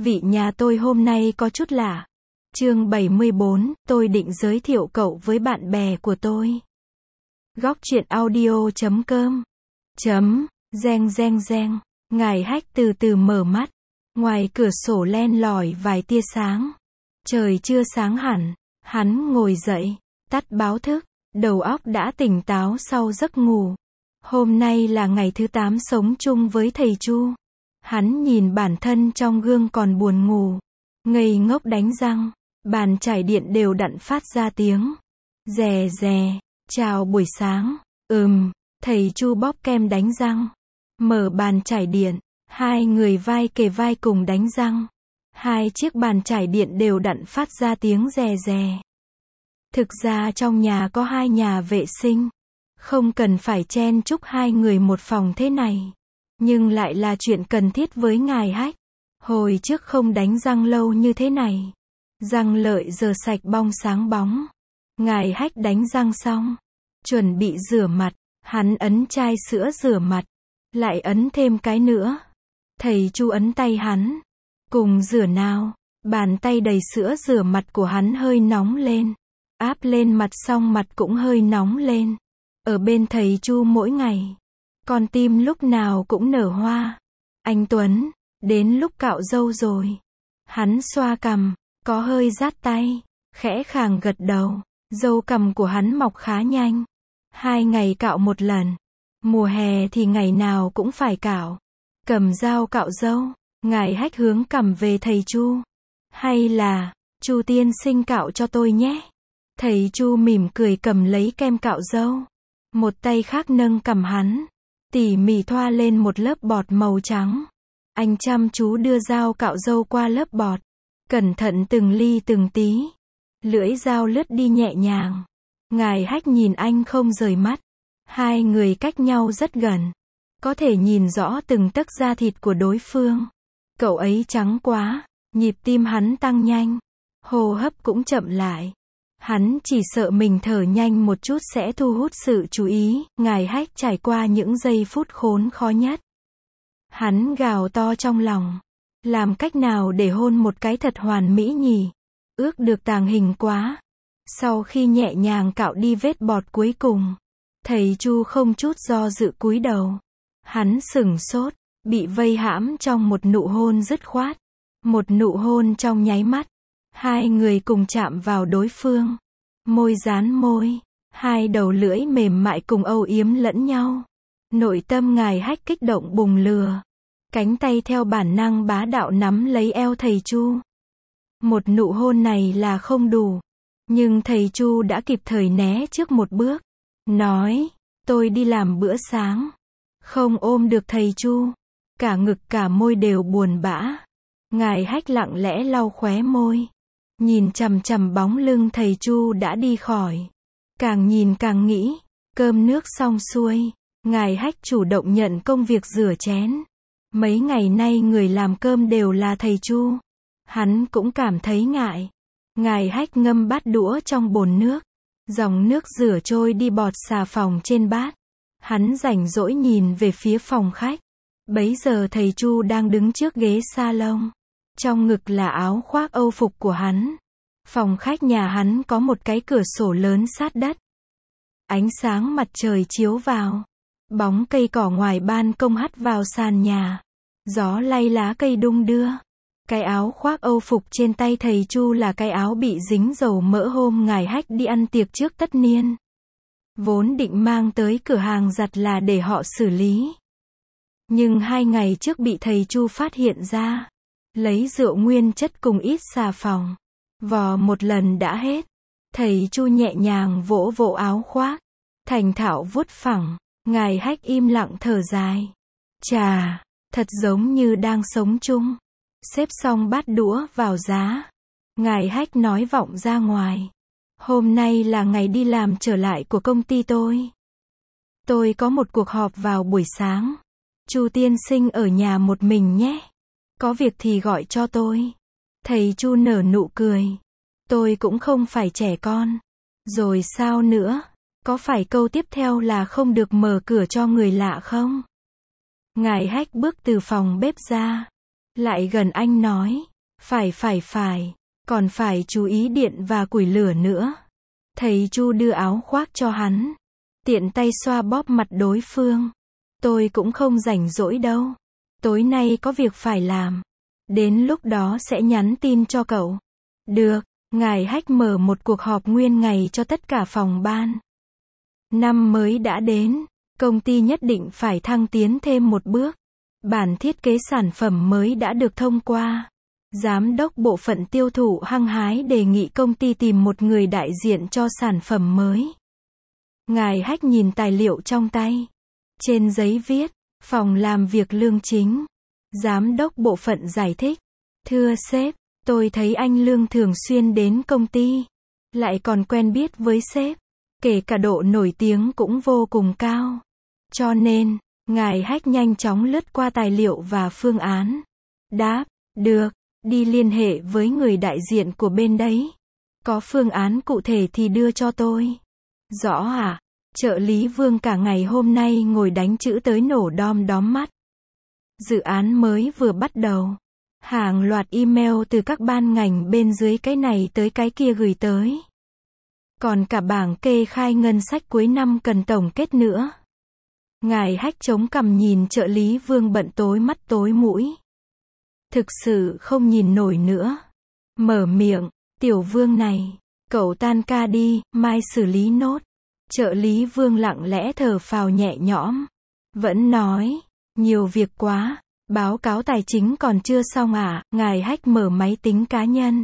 Vị nhà tôi hôm nay có chút lạ. Chương 74, tôi định giới thiệu cậu với bạn bè của tôi. Góc truyện audio.com Reng reng reng. Ngài Hách từ từ mở mắt. Ngoài cửa sổ len lỏi vài tia sáng. Trời chưa sáng hẳn. Hắn ngồi dậy, tắt báo thức. Đầu óc đã tỉnh táo sau giấc ngủ. Hôm nay là ngày thứ 8 sống chung với thầy Chu. Hắn nhìn bản thân trong gương còn buồn ngủ. Ngây ngốc đánh răng. Bàn chải điện đều đặn phát ra tiếng. Rè rè. Chào buổi sáng. Thầy Chu bóp kem đánh răng. Mở bàn chải điện. Hai người vai kề vai cùng đánh răng. Hai chiếc bàn chải điện đều đặn phát ra tiếng rè rè. Thực ra trong nhà có 2 nhà vệ sinh. Không cần phải chen chúc 2 người một phòng thế này. Nhưng lại là chuyện cần thiết với ngài Hách. Hồi trước không đánh răng lâu như thế này. Răng lợi giờ sạch bong sáng bóng. Ngài Hách đánh răng xong. Chuẩn bị rửa mặt. Hắn ấn chai sữa rửa mặt. Lại ấn thêm cái nữa. Thầy Chu ấn tay hắn. Cùng rửa nào. Bàn tay đầy sữa rửa mặt của hắn hơi nóng lên. Áp lên mặt xong mặt cũng hơi nóng lên. Ở bên thầy Chu mỗi ngày. Con tim lúc nào cũng nở hoa. Anh Tuấn, đến lúc cạo râu rồi. Hắn xoa cằm, có hơi rát tay. Khẽ khàng gật đầu. Râu cằm của hắn mọc khá nhanh. 2 ngày cạo một lần. Mùa hè thì ngày nào cũng phải cạo. Cầm dao cạo râu. Ngài Hách hướng cằm về thầy Chu. Hay là, Chu tiên sinh cạo cho tôi nhé. Thầy Chu mỉm cười cầm lấy kem cạo râu. Một tay khác nâng cằm hắn. Tỉ mỉ thoa lên một lớp bọt màu trắng. Anh chăm chú đưa dao cạo râu qua lớp bọt. Cẩn thận từng ly từng tí. Lưỡi dao lướt đi nhẹ nhàng. Ngài Hách nhìn anh không rời mắt. 2 người cách nhau rất gần. Có thể nhìn rõ từng tấc da thịt của đối phương. Cậu ấy trắng quá. Nhịp tim hắn tăng nhanh. Hô hấp cũng chậm lại. Hắn chỉ sợ mình thở nhanh một chút sẽ thu hút sự chú ý. Ngài Hách trải qua những giây phút khốn khó nhất. Hắn gào to trong lòng. Làm cách nào để hôn một cái thật hoàn mỹ nhỉ? Ước được tàng hình quá. Sau khi nhẹ nhàng cạo đi vết bọt cuối cùng. Thầy Chu không chút do dự cúi đầu. Hắn sửng sốt. Bị vây hãm trong một nụ hôn dứt khoát. Một nụ hôn trong nháy mắt. 2 người cùng chạm vào đối phương. Môi dán môi. 2 đầu lưỡi mềm mại cùng âu yếm lẫn nhau. Nội tâm ngài Hách kích động bùng lừa. Cánh tay theo bản năng bá đạo nắm lấy eo thầy Chu. Một nụ hôn này là không đủ. Nhưng thầy Chu đã kịp thời né trước một bước. Nói, tôi đi làm bữa sáng. Không ôm được thầy Chu. Cả ngực cả môi đều buồn bã. Ngài Hách lặng lẽ lau khóe môi. Nhìn chằm chằm bóng lưng thầy Chu đã đi khỏi. Càng nhìn càng nghĩ. Cơm nước xong xuôi. Ngài Hách chủ động nhận công việc rửa chén. Mấy ngày nay người làm cơm đều là thầy Chu. Hắn cũng cảm thấy ngại. Ngài Hách ngâm bát đũa trong bồn nước. Dòng nước rửa trôi đi bọt xà phòng trên bát. Hắn rảnh rỗi nhìn về phía phòng khách. Bấy giờ thầy Chu đang đứng trước ghế salon. Trong ngực là áo khoác âu phục của hắn. Phòng khách nhà hắn có một cái cửa sổ lớn sát đất. Ánh sáng mặt trời chiếu vào. Bóng cây cỏ ngoài ban công hắt vào sàn nhà. Gió lay lá cây đung đưa. Cái áo khoác âu phục trên tay thầy Chu là cái áo bị dính dầu mỡ hôm ngài Hách đi ăn tiệc trước tất niên. Vốn định mang tới cửa hàng giặt là để họ xử lý. Nhưng 2 ngày trước bị thầy Chu phát hiện ra. Lấy rượu nguyên chất cùng ít xà phòng. Vò một lần đã hết. Thầy Chu nhẹ nhàng vỗ vỗ áo khoác. Thành thạo vuốt phẳng. Ngài Hách im lặng thở dài. Chà, thật giống như đang sống chung. Xếp xong bát đũa vào giá. Ngài Hách nói vọng ra ngoài. Hôm nay là ngày đi làm trở lại của công ty tôi. Tôi có một cuộc họp vào buổi sáng. Chu tiên sinh ở nhà một mình nhé. Có việc thì gọi cho tôi. Thầy Chu nở nụ cười. Tôi cũng không phải trẻ con. Rồi sao nữa? Có phải câu tiếp theo là không được mở cửa cho người lạ không? Ngài Hách bước từ phòng bếp ra. Lại gần anh nói. Phải. Còn phải chú ý điện và củi lửa nữa. Thầy Chu đưa áo khoác cho hắn. Tiện tay xoa bóp mặt đối phương. Tôi cũng không rảnh rỗi đâu. Tối nay có việc phải làm. Đến lúc đó sẽ nhắn tin cho cậu. Được, ngài Hách mở một cuộc họp nguyên ngày cho tất cả phòng ban. Năm mới đã đến, công ty nhất định phải thăng tiến thêm một bước. Bản thiết kế sản phẩm mới đã được thông qua. Giám đốc bộ phận tiêu thụ hăng hái đề nghị công ty tìm một người đại diện cho sản phẩm mới. Ngài Hách nhìn tài liệu trong tay. Trên giấy viết, phòng làm việc Lương Chính. Giám đốc bộ phận giải thích. Thưa sếp, tôi thấy anh Lương thường xuyên đến công ty. Lại còn quen biết với sếp. Kể cả độ nổi tiếng cũng vô cùng cao. Cho nên, ngài Hách nhanh chóng lướt qua tài liệu và phương án. Đáp, được, đi liên hệ với người đại diện của bên đấy. Có phương án cụ thể thì đưa cho tôi. Rõ à? Trợ lý Vương cả ngày hôm nay ngồi đánh chữ tới nổ đom đóm mắt. Dự án mới vừa bắt đầu. Hàng loạt email từ các ban ngành bên dưới cái này tới cái kia gửi tới. Còn cả bảng kê khai ngân sách cuối năm cần tổng kết nữa. Ngài Hách chống cằm nhìn trợ lý Vương bận tối mắt tối mũi. Thực sự không nhìn nổi nữa. Mở miệng, tiểu Vương này, cậu tan ca đi, mai xử lý nốt. Trợ lý Vương lặng lẽ thở phào nhẹ nhõm. Vẫn nói, nhiều việc quá, báo cáo tài chính còn chưa xong à, ngài Hách mở máy tính cá nhân.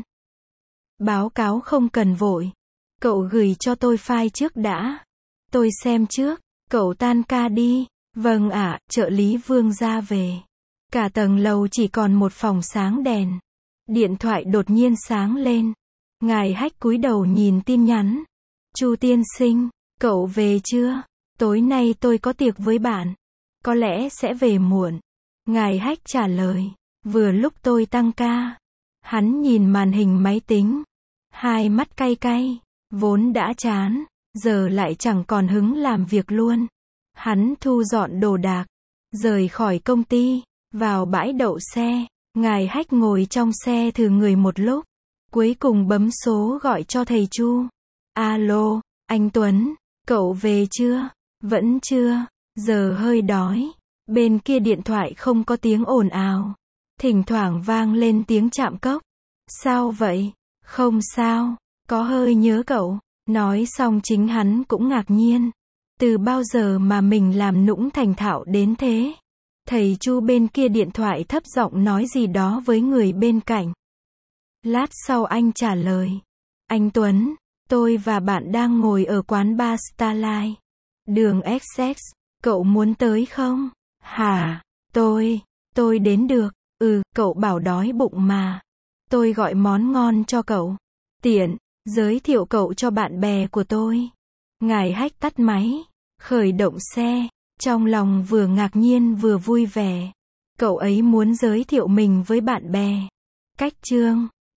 Báo cáo không cần vội. Cậu gửi cho tôi file trước đã. Tôi xem trước, cậu tan ca đi. Vâng ạ, trợ lý Vương ra về. Cả tầng lầu chỉ còn một phòng sáng đèn. Điện thoại đột nhiên sáng lên. Ngài Hách cúi đầu nhìn tin nhắn. Chu tiên sinh, cậu về chưa? Tối nay tôi có tiệc với bạn. Có lẽ sẽ về muộn. Ngài Hách trả lời. Vừa lúc tôi tăng ca. Hắn nhìn màn hình máy tính. Hai mắt cay cay. Vốn đã chán. Giờ lại chẳng còn hứng làm việc luôn. Hắn thu dọn đồ đạc. Rời khỏi công ty. Vào bãi đậu xe. Ngài Hách ngồi trong xe thử người một lúc. Cuối cùng bấm số gọi cho thầy Chu. Alo, anh Tuấn. Cậu về chưa? Vẫn chưa. Giờ hơi đói. Bên kia điện thoại không có tiếng ồn ào. Thỉnh thoảng vang lên tiếng chạm cốc. Sao vậy? Không sao. Có hơi nhớ cậu. Nói xong chính hắn cũng ngạc nhiên. Từ bao giờ mà mình làm nũng thành thạo đến thế? Thầy Chu bên kia điện thoại thấp giọng nói gì đó với người bên cạnh. Lát sau anh trả lời. Anh Tuấn, tôi và bạn đang ngồi ở quán bar Starlight. Đường XX, cậu muốn tới không? Hả? Tôi đến được. Cậu bảo đói bụng mà. Tôi gọi món ngon cho cậu. Tiện, giới thiệu cậu cho bạn bè của tôi. Ngài Hách tắt máy, khởi động xe, trong lòng vừa ngạc nhiên vừa vui vẻ. Cậu ấy muốn giới thiệu mình với bạn bè. Cách chương